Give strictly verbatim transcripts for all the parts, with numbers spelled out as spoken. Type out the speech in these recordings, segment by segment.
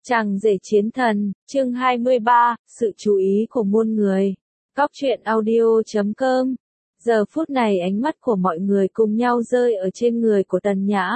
Chàng rể chiến thần, chương hai mươi ba, sự chú ý của muôn người. Góc truyện audio chấm com. Giờ phút này ánh mắt của mọi người cùng nhau rơi ở trên người của Tần Nhã.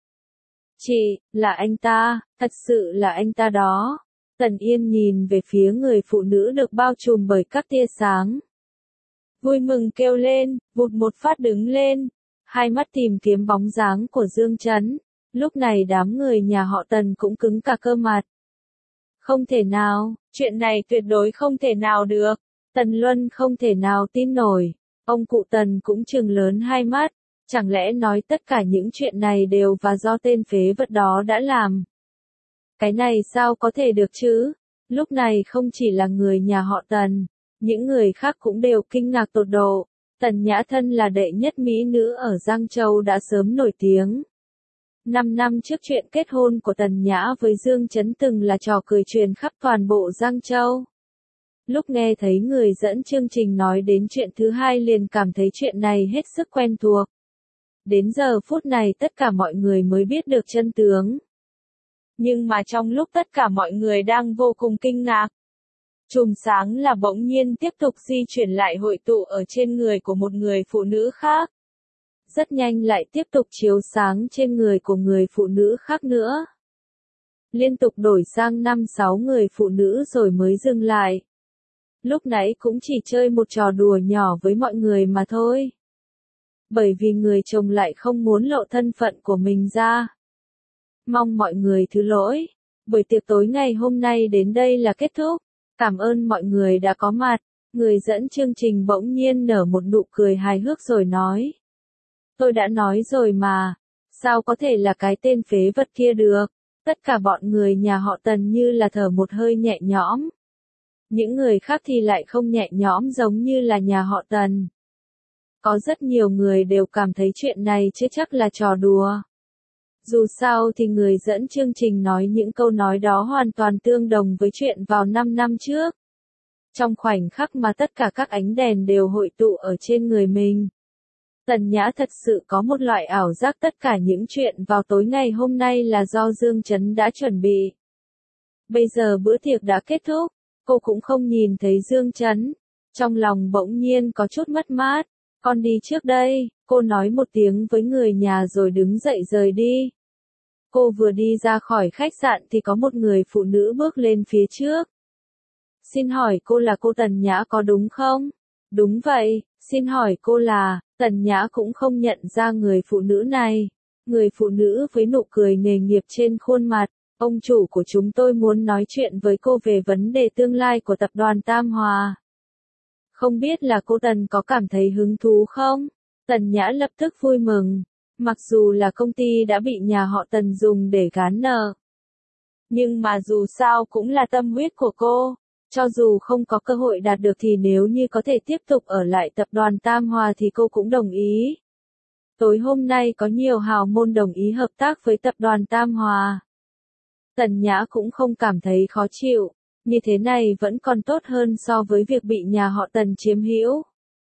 Chị, là anh ta, thật sự là anh ta đó. Tần Yên nhìn về phía người phụ nữ được bao trùm bởi các tia sáng. Vui mừng kêu lên, vụt một phát đứng lên. Hai mắt tìm kiếm bóng dáng của Dương Chấn. Lúc này đám người nhà họ Tần cũng cứng cả cơ mặt. Không thể nào, chuyện này tuyệt đối không thể nào được. Tần Luân không thể nào tin nổi. Ông cụ Tần cũng trừng lớn hai mắt. Chẳng lẽ nói tất cả những chuyện này đều và do tên phế vật đó đã làm? Cái này sao có thể được chứ? Lúc này không chỉ là người nhà họ Tần, những người khác cũng đều kinh ngạc tột độ. Tần Nhã thân là đệ nhất mỹ nữ ở Giang Châu đã sớm nổi tiếng. Năm năm trước chuyện kết hôn của Tần Nhã với Dương Chấn từng là trò cười truyền khắp toàn bộ Giang Châu. Lúc nghe thấy người dẫn chương trình nói đến chuyện thứ hai liền cảm thấy chuyện này hết sức quen thuộc. Đến giờ phút này tất cả mọi người mới biết được chân tướng. Nhưng mà trong lúc tất cả mọi người đang vô cùng kinh ngạc, chùm sáng là bỗng nhiên tiếp tục di chuyển lại hội tụ ở trên người của một người phụ nữ khác. Rất nhanh lại tiếp tục chiếu sáng trên người của người phụ nữ khác nữa. Liên tục đổi sang năm sáu người phụ nữ rồi mới dừng lại. Lúc nãy cũng chỉ chơi một trò đùa nhỏ với mọi người mà thôi. Bởi vì người chồng lại không muốn lộ thân phận của mình ra. Mong mọi người thứ lỗi. Buổi tiệc tối ngày hôm nay đến đây là kết thúc. Cảm ơn mọi người đã có mặt. Người dẫn chương trình bỗng nhiên nở một nụ cười hài hước rồi nói. Tôi đã nói rồi mà, sao có thể là cái tên phế vật kia được? Tất cả bọn người nhà họ Tần như là thở một hơi nhẹ nhõm. Những người khác thì lại không nhẹ nhõm giống như là nhà họ Tần. Có rất nhiều người đều cảm thấy chuyện này chứ chắc là trò đùa. Dù sao thì người dẫn chương trình nói những câu nói đó hoàn toàn tương đồng với chuyện vào năm năm trước. Trong khoảnh khắc mà tất cả các ánh đèn đều hội tụ ở trên người mình. Tần Nhã thật sự có một loại ảo giác tất cả những chuyện vào tối ngày hôm nay là do Dương Chấn đã chuẩn bị. Bây giờ bữa tiệc đã kết thúc, cô cũng không nhìn thấy Dương Chấn. Trong lòng bỗng nhiên có chút mất mát. Con đi trước đây, cô nói một tiếng với người nhà rồi đứng dậy rời đi. Cô vừa đi ra khỏi khách sạn thì có một người phụ nữ bước lên phía trước. Xin hỏi cô là cô Tần Nhã có đúng không? Đúng vậy, xin hỏi cô là... Tần Nhã cũng không nhận ra người phụ nữ này. Người phụ nữ với nụ cười nghề nghiệp trên khuôn mặt. Ông chủ của chúng tôi muốn nói chuyện với cô về vấn đề tương lai của tập đoàn Tam Hòa. Không biết là cô Tần có cảm thấy hứng thú không? Tần Nhã lập tức vui mừng. Mặc dù là công ty đã bị nhà họ Tần dùng để gán nợ. Nhưng mà dù sao cũng là tâm huyết của cô. Cho dù không có cơ hội đạt được thì nếu như có thể tiếp tục ở lại tập đoàn Tam Hòa thì cô cũng đồng ý. Tối hôm nay có nhiều hào môn đồng ý hợp tác với tập đoàn Tam Hòa. Tần Nhã cũng không cảm thấy khó chịu, như thế này vẫn còn tốt hơn so với việc bị nhà họ Tần chiếm hữu.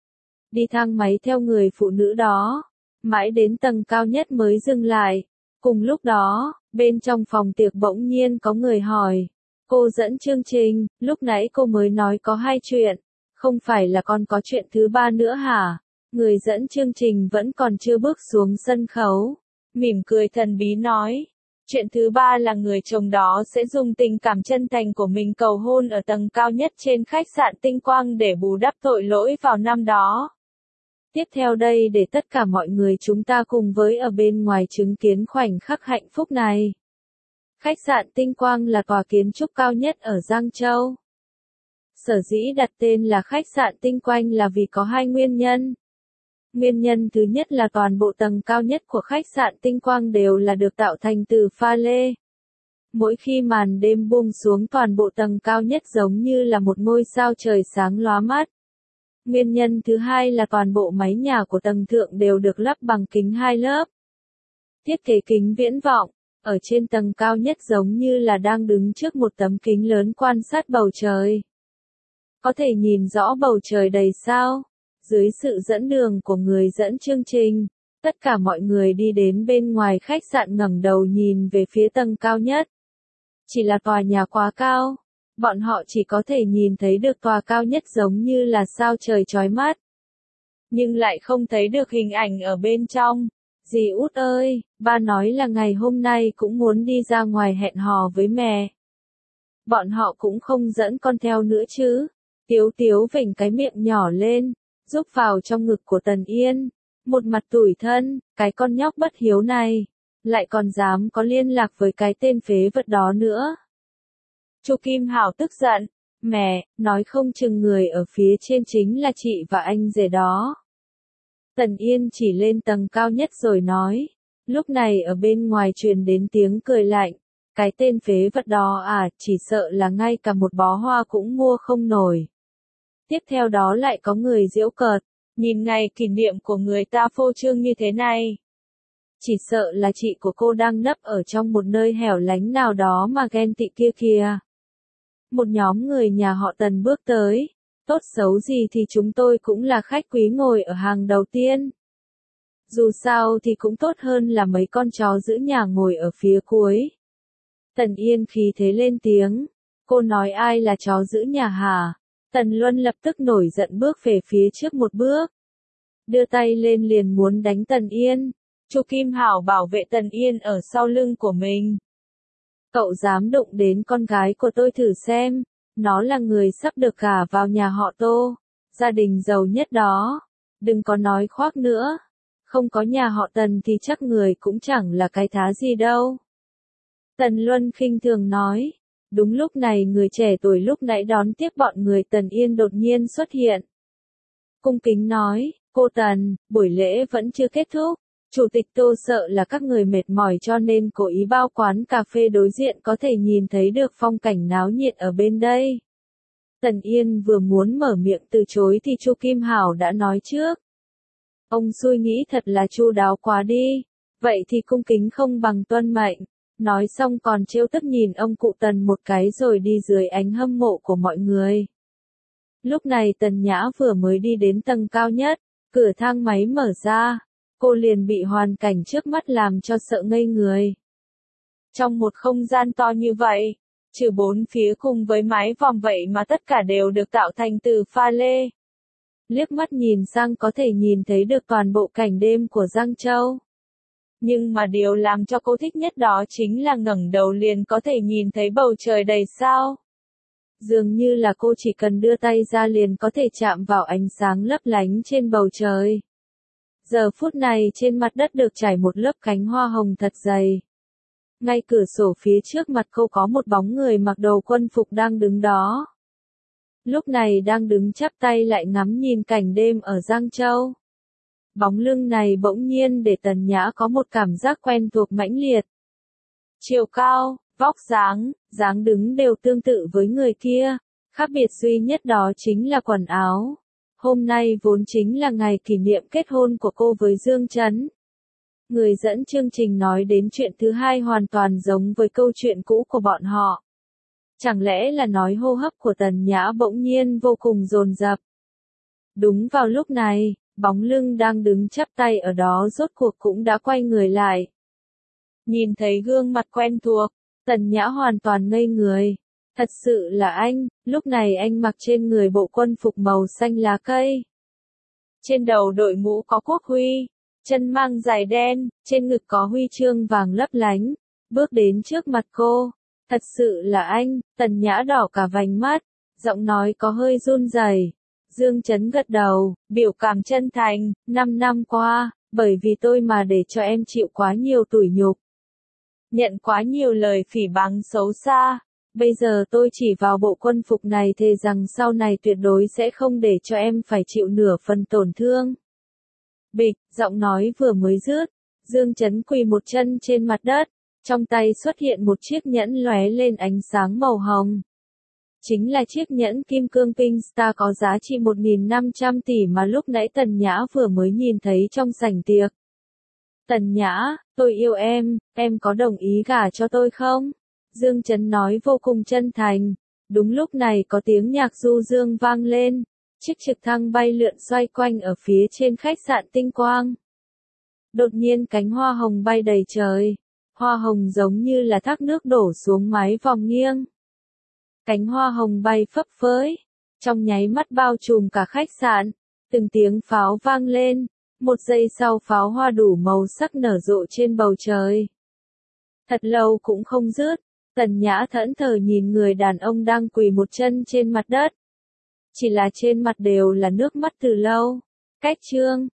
Đi thang máy theo người phụ nữ đó, mãi đến tầng cao nhất mới dừng lại. Cùng lúc đó, bên trong phòng tiệc bỗng nhiên có người hỏi. Cô dẫn chương trình, lúc nãy cô mới nói có hai chuyện, không phải là còn có chuyện thứ ba nữa hả? Người dẫn chương trình vẫn còn chưa bước xuống sân khấu, mỉm cười thần bí nói. Chuyện thứ ba là người chồng đó sẽ dùng tình cảm chân thành của mình cầu hôn ở tầng cao nhất trên khách sạn Tinh Quang để bù đắp tội lỗi vào năm đó. Tiếp theo đây để tất cả mọi người chúng ta cùng với ở bên ngoài chứng kiến khoảnh khắc hạnh phúc này. Khách sạn Tinh Quang là tòa kiến trúc cao nhất ở Giang Châu. Sở dĩ đặt tên là khách sạn Tinh Quang là vì có hai nguyên nhân. Nguyên nhân thứ nhất là toàn bộ tầng cao nhất của khách sạn Tinh Quang đều là được tạo thành từ pha lê. Mỗi khi màn đêm buông xuống toàn bộ tầng cao nhất giống như là một ngôi sao trời sáng lóa mắt. Nguyên nhân thứ hai là toàn bộ mái nhà của tầng thượng đều được lắp bằng kính hai lớp. Thiết kế kính viễn vọng. Ở trên tầng cao nhất giống như là đang đứng trước một tấm kính lớn quan sát bầu trời. Có thể nhìn rõ bầu trời đầy sao. Dưới sự dẫn đường của người dẫn chương trình, tất cả mọi người đi đến bên ngoài khách sạn ngẩng đầu nhìn về phía tầng cao nhất. Chỉ là tòa nhà quá cao. Bọn họ chỉ có thể nhìn thấy được tòa cao nhất giống như là sao trời chói mắt. Nhưng lại không thấy được hình ảnh ở bên trong. Dì út ơi, ba nói là ngày hôm nay cũng muốn đi ra ngoài hẹn hò với mẹ. Bọn họ cũng không dẫn con theo nữa chứ. Tiếu Tiếu vểnh cái miệng nhỏ lên, rúc vào trong ngực của Tần Yên. Một mặt tủi thân, cái con nhóc bất hiếu này. Lại còn dám có liên lạc với cái tên phế vật đó nữa. Chu Kim Hảo tức giận. Mẹ, nói không chừng người ở phía trên chính là chị và anh rể đó. Tần Yên chỉ lên tầng cao nhất rồi nói. Lúc này ở bên ngoài truyền đến tiếng cười lạnh. Cái tên phế vật đó à, chỉ sợ là ngay cả một bó hoa cũng mua không nổi. Tiếp theo đó lại có người giễu cợt. Nhìn ngày kỷ niệm của người ta phô trương như thế này. Chỉ sợ là chị của cô đang nấp ở trong một nơi hẻo lánh nào đó mà ghen tị kia kìa. Một nhóm người nhà họ Tần bước tới. Tốt xấu gì thì chúng tôi cũng là khách quý ngồi ở hàng đầu tiên. Dù sao thì cũng tốt hơn là mấy con chó giữ nhà ngồi ở phía cuối. Tần Yên khí thế lên tiếng. Cô nói ai là chó giữ nhà hả? Tần Luân lập tức nổi giận bước về phía trước một bước. Đưa tay lên liền muốn đánh Tần Yên. Chu Kim Hảo bảo vệ Tần Yên ở sau lưng của mình. Cậu dám đụng đến con gái của tôi thử xem. Nó là người sắp được gả vào nhà họ Tô. Gia đình giàu nhất đó. Đừng có nói khoác nữa. Không có nhà họ Tần thì chắc người cũng chẳng là cái thá gì đâu. Tần Luân khinh thường nói. Đúng lúc này người trẻ tuổi lúc nãy đón tiếp bọn người Tần Yên đột nhiên xuất hiện. Cung kính nói, cô Tần, buổi lễ vẫn chưa kết thúc. Chủ tịch Tô sợ là các người mệt mỏi cho nên cố ý bao quán cà phê đối diện có thể nhìn thấy được phong cảnh náo nhiệt ở bên đây. Tần Yên vừa muốn mở miệng từ chối thì Chu Kim Hảo đã nói trước. Ông xui nghĩ thật là chu đáo quá đi. Vậy thì cung kính không bằng tuân mệnh. Nói xong còn trêu tức nhìn ông cụ Tần một cái rồi đi dưới ánh hâm mộ của mọi người. Lúc này Tần Nhã vừa mới đi đến tầng cao nhất, cửa thang máy mở ra, cô liền bị hoàn cảnh trước mắt làm cho sợ ngây người. Trong một không gian to như vậy, trừ bốn phía cùng với mái vòm vậy mà tất cả đều được tạo thành từ pha lê. Liếc mắt nhìn sang có thể nhìn thấy được toàn bộ cảnh đêm của Giang Châu. Nhưng mà điều làm cho cô thích nhất đó chính là ngẩng đầu liền có thể nhìn thấy bầu trời đầy sao. Dường như là cô chỉ cần đưa tay ra liền có thể chạm vào ánh sáng lấp lánh trên bầu trời. Giờ phút này trên mặt đất được trải một lớp cánh hoa hồng thật dày. Ngay cửa sổ phía trước mặt cô có một bóng người mặc đồ quân phục đang đứng đó. Lúc này đang đứng chắp tay lại ngắm nhìn cảnh đêm ở Giang Châu. Bóng lưng này bỗng nhiên để Tần Nhã có một cảm giác quen thuộc mãnh liệt. Chiều cao, vóc dáng, dáng đứng đều tương tự với người kia, khác biệt duy nhất đó chính là quần áo. Hôm nay vốn chính là ngày kỷ niệm kết hôn của cô với Dương Chấn. Người dẫn chương trình nói đến chuyện thứ hai hoàn toàn giống với câu chuyện cũ của bọn họ. Chẳng lẽ là nói hô hấp của Tần Nhã bỗng nhiên vô cùng dồn dập. Đúng vào lúc này, bóng lưng đang đứng chắp tay ở đó rốt cuộc cũng đã quay người lại. Nhìn thấy gương mặt quen thuộc, Tần Nhã hoàn toàn ngây người. Thật sự là anh, lúc này anh mặc trên người bộ quân phục màu xanh lá cây. Trên đầu đội mũ có quốc huy, chân mang giày đen, trên ngực có huy chương vàng lấp lánh, bước đến trước mặt cô. Thật sự là anh, Tần Nhã đỏ cả vành mắt, giọng nói có hơi run rẩy. Dương Chấn gật đầu, biểu cảm chân thành, năm năm qua, bởi vì tôi mà để cho em chịu quá nhiều tủi nhục. Nhận quá nhiều lời phỉ báng xấu xa, bây giờ tôi chỉ vào bộ quân phục này thề rằng sau này tuyệt đối sẽ không để cho em phải chịu nửa phần tổn thương. Bịch, giọng nói vừa mới dứt, Dương Chấn quỳ một chân trên mặt đất, trong tay xuất hiện một chiếc nhẫn lóe lên ánh sáng màu hồng. Chính là chiếc nhẫn kim cương Pink Star có giá trị một nghìn năm trăm tỷ mà lúc nãy Tần Nhã vừa mới nhìn thấy trong sảnh tiệc. Tần Nhã, tôi yêu em, em có đồng ý gả cho tôi không? Dương Chấn nói vô cùng chân thành. Đúng lúc này có tiếng nhạc du dương vang lên. Chiếc trực thăng bay lượn xoay quanh ở phía trên khách sạn Tinh Quang. Đột nhiên cánh hoa hồng bay đầy trời. Hoa hồng giống như là thác nước đổ xuống mái vòng nghiêng. Cánh hoa hồng bay phấp phới, trong nháy mắt bao trùm cả khách sạn, từng tiếng pháo vang lên, một giây sau pháo hoa đủ màu sắc nở rộ trên bầu trời. Thật lâu cũng không dứt, Tần Nhã thẫn thờ nhìn người đàn ông đang quỳ một chân trên mặt đất. Chỉ là trên mặt đều là nước mắt từ lâu. Cách chương